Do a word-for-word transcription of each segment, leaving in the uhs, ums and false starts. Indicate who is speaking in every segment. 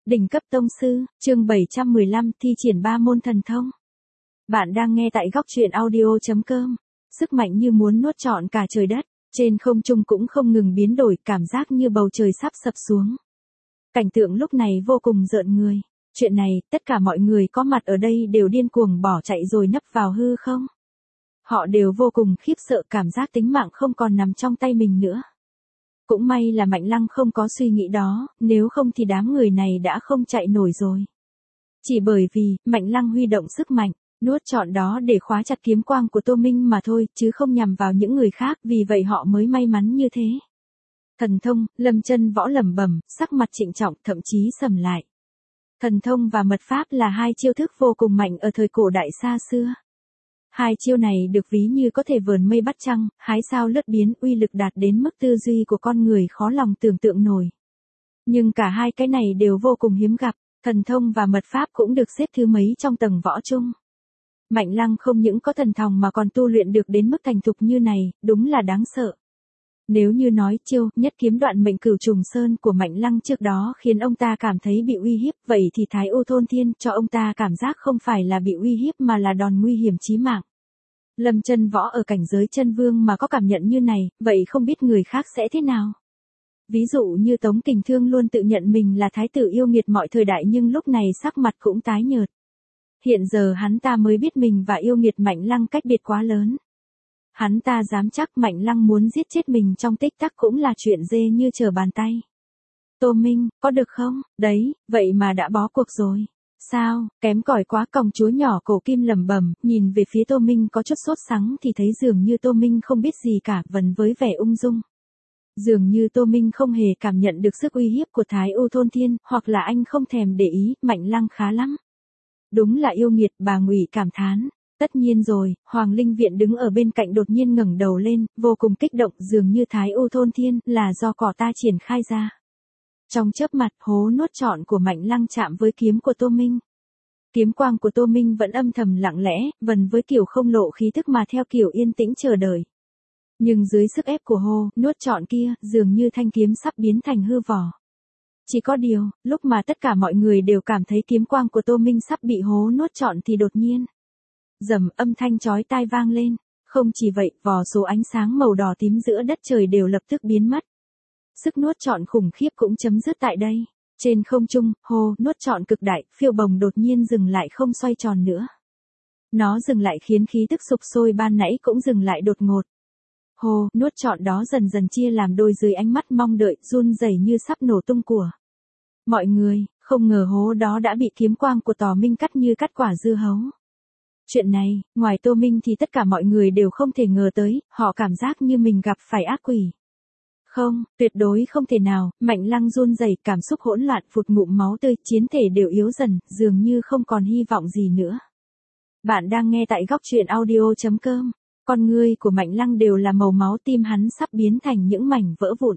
Speaker 1: Đỉnh cấp tông sư, chương bảy trăm mười lăm, thi triển ba môn thần thông. Bạn đang nghe tại góc truyện audio chấm com. Sức mạnh như muốn nuốt trọn cả trời đất, trên không trung cũng không ngừng biến đổi, cảm giác như bầu trời sắp sập xuống. Cảnh tượng lúc này vô cùng rợn người. Chuyện này, tất cả mọi người có mặt ở đây đều điên cuồng bỏ chạy rồi nấp vào hư không. Họ đều vô cùng khiếp sợ, cảm giác tính mạng không còn nằm trong tay mình nữa. Cũng may là Mạnh Lăng không có suy nghĩ đó, nếu không thì đám người này đã không chạy nổi rồi. Chỉ bởi vì, Mạnh Lăng huy động sức mạnh, nuốt trọn đó để khóa chặt kiếm quang của Tô Minh mà thôi, chứ không nhằm vào những người khác, vì vậy họ mới may mắn như thế. Thần thông, Lâm Chân Võ lẩm bẩm, sắc mặt trịnh trọng, thậm chí sầm lại. Thần thông và mật pháp là hai chiêu thức vô cùng mạnh ở thời cổ đại xa xưa. Hai chiêu này được ví như có thể vờn mây bắt trăng, hái sao lướt biến, uy lực đạt đến mức tư duy của con người khó lòng tưởng tượng nổi. Nhưng cả hai cái này đều vô cùng hiếm gặp, thần thông và mật pháp cũng được xếp thứ mấy trong tầng võ chung. Mạnh Lăng không những có thần thông mà còn tu luyện được đến mức thành thục như này, đúng là đáng sợ. Nếu như nói chiêu nhất kiếm đoạn mệnh cửu trùng sơn của Mạnh Lăng trước đó khiến ông ta cảm thấy bị uy hiếp, vậy thì Thái U Thôn Thiên cho ông ta cảm giác không phải là bị uy hiếp mà là đòn nguy hiểm chí mạng. Lâm Chân Võ ở cảnh giới chân vương mà có cảm nhận như này, vậy không biết người khác sẽ thế nào? Ví dụ như Tống Kình Thương luôn tự nhận mình là thái tử yêu nghiệt mọi thời đại nhưng lúc này sắc mặt cũng tái nhợt. Hiện giờ hắn ta mới biết mình và yêu nghiệt Mạnh Lăng cách biệt quá lớn. Hắn ta dám chắc Mạnh Lăng muốn giết chết mình trong tích tắc cũng là chuyện dễ như trở bàn tay. Tô Minh, có được không? Đấy, vậy mà đã bó cuộc rồi. Sao, kém cỏi quá. Công chúa nhỏ Cổ Kim lẩm bẩm, nhìn về phía Tô Minh có chút sốt sắng thì thấy dường như Tô Minh không biết gì cả, vần với vẻ ung dung. Dường như Tô Minh không hề cảm nhận được sức uy hiếp của Thái U Thôn Thiên, hoặc là anh không thèm để ý, Mạnh Lăng khá lắm. Đúng là yêu nghiệt, bà Ngụy cảm thán. Tất nhiên rồi, Hoàng Linh Viện đứng ở bên cạnh đột nhiên ngẩng đầu lên, vô cùng kích động, dường như Thái U Thôn Thiên là do cỏ ta triển khai ra. Trong chớp mặt, hố nuốt trọn của Mạnh Lăng chạm với kiếm của Tô Minh. Kiếm quang của Tô Minh vẫn âm thầm lặng lẽ, vần với kiểu không lộ khí thức mà theo kiểu yên tĩnh chờ đợi. Nhưng dưới sức ép của hô, nuốt trọn kia, dường như thanh kiếm sắp biến thành hư vỏ. Chỉ có điều, lúc mà tất cả mọi người đều cảm thấy kiếm quang của Tô Minh sắp bị hố nuốt trọn thì đột nhiên. Rầm, âm thanh chói tai vang lên. Không chỉ vậy, vỏ số ánh sáng màu đỏ tím giữa đất trời đều lập tức biến mất. Sức nuốt trọn khủng khiếp cũng chấm dứt tại đây. Trên không trung, hô, nuốt trọn cực đại, phiêu bồng đột nhiên dừng lại không xoay tròn nữa. Nó dừng lại khiến khí tức sục sôi ban nãy cũng dừng lại đột ngột. Hô, nuốt trọn đó dần dần chia làm đôi dưới ánh mắt mong đợi, run rẩy như sắp nổ tung của mọi người, không ngờ hố đó đã bị kiếm quang của Tò Minh cắt như cắt quả dưa hấu. Chuyện này, ngoài Tô Minh thì tất cả mọi người đều không thể ngờ tới, họ cảm giác như mình gặp phải ác quỷ. Không, tuyệt đối không thể nào. Mạnh Lăng run rẩy, cảm xúc hỗn loạn, phụt ngụm máu tươi, chiến thể đều yếu dần, dường như không còn hy vọng gì nữa. Bạn đang nghe tại góc truyện audio chấm com. Con ngươi của Mạnh Lăng đều là màu máu, tim hắn sắp biến thành những mảnh vỡ vụn.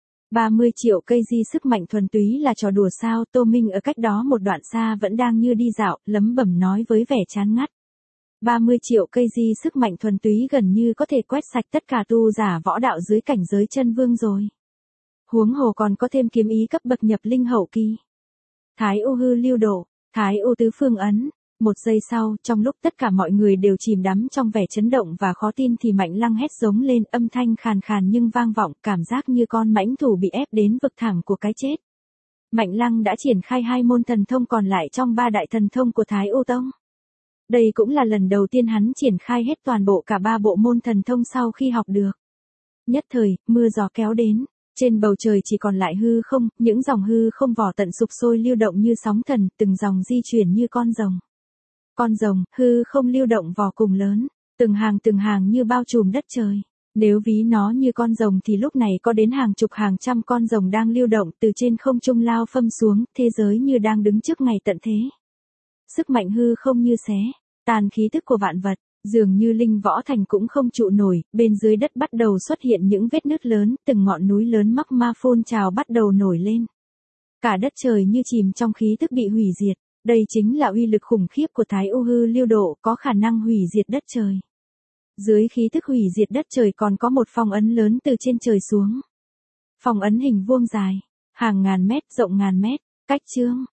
Speaker 1: ba mươi triệu cây di sức mạnh thuần túy là trò đùa sao? Tô Minh ở cách đó một đoạn xa vẫn đang như đi dạo, lấm bẩm nói với vẻ chán ngắt. ba mươi triệu cây di sức mạnh thuần túy gần như có thể quét sạch tất cả tu giả võ đạo dưới cảnh giới chân vương rồi. Huống hồ còn có thêm kiếm ý cấp bậc nhập linh hậu kỳ. Thái U hư lưu độ, Thái U tứ phương ấn. Một giây sau, trong lúc tất cả mọi người đều chìm đắm trong vẻ chấn động và khó tin thì Mạnh Lăng hét giống lên, âm thanh khàn khàn nhưng vang vọng, cảm giác như con mãnh thủ bị ép đến vực thẳm của cái chết. Mạnh Lăng đã triển khai hai môn thần thông còn lại trong ba đại thần thông của Thái U Tông. Đây cũng là lần đầu tiên hắn triển khai hết toàn bộ cả ba bộ môn thần thông sau khi học được. Nhất thời, mưa gió kéo đến, trên bầu trời chỉ còn lại hư không, những dòng hư không vỏ tận sục sôi lưu động như sóng thần, từng dòng di chuyển như con rồng. Con rồng, hư không lưu động vỏ cùng lớn, từng hàng từng hàng như bao trùm đất trời. Nếu ví nó như con rồng thì lúc này có đến hàng chục hàng trăm con rồng đang lưu động từ trên không trung lao phâm xuống, thế giới như đang đứng trước ngày tận thế. Sức mạnh hư không như xé tàn khí tức của vạn vật, dường như linh võ thành cũng không trụ nổi, bên dưới đất bắt đầu xuất hiện những vết nứt lớn, từng ngọn núi lớn mắc ma phun trào bắt đầu nổi lên. Cả đất trời như chìm trong khí tức bị hủy diệt, đây chính là uy lực khủng khiếp của Thái U hư lưu độ, có khả năng hủy diệt đất trời. Dưới khí tức hủy diệt đất trời còn có một phong ấn lớn từ trên trời xuống. Phong ấn hình vuông dài, hàng ngàn mét, rộng ngàn mét, cách chương,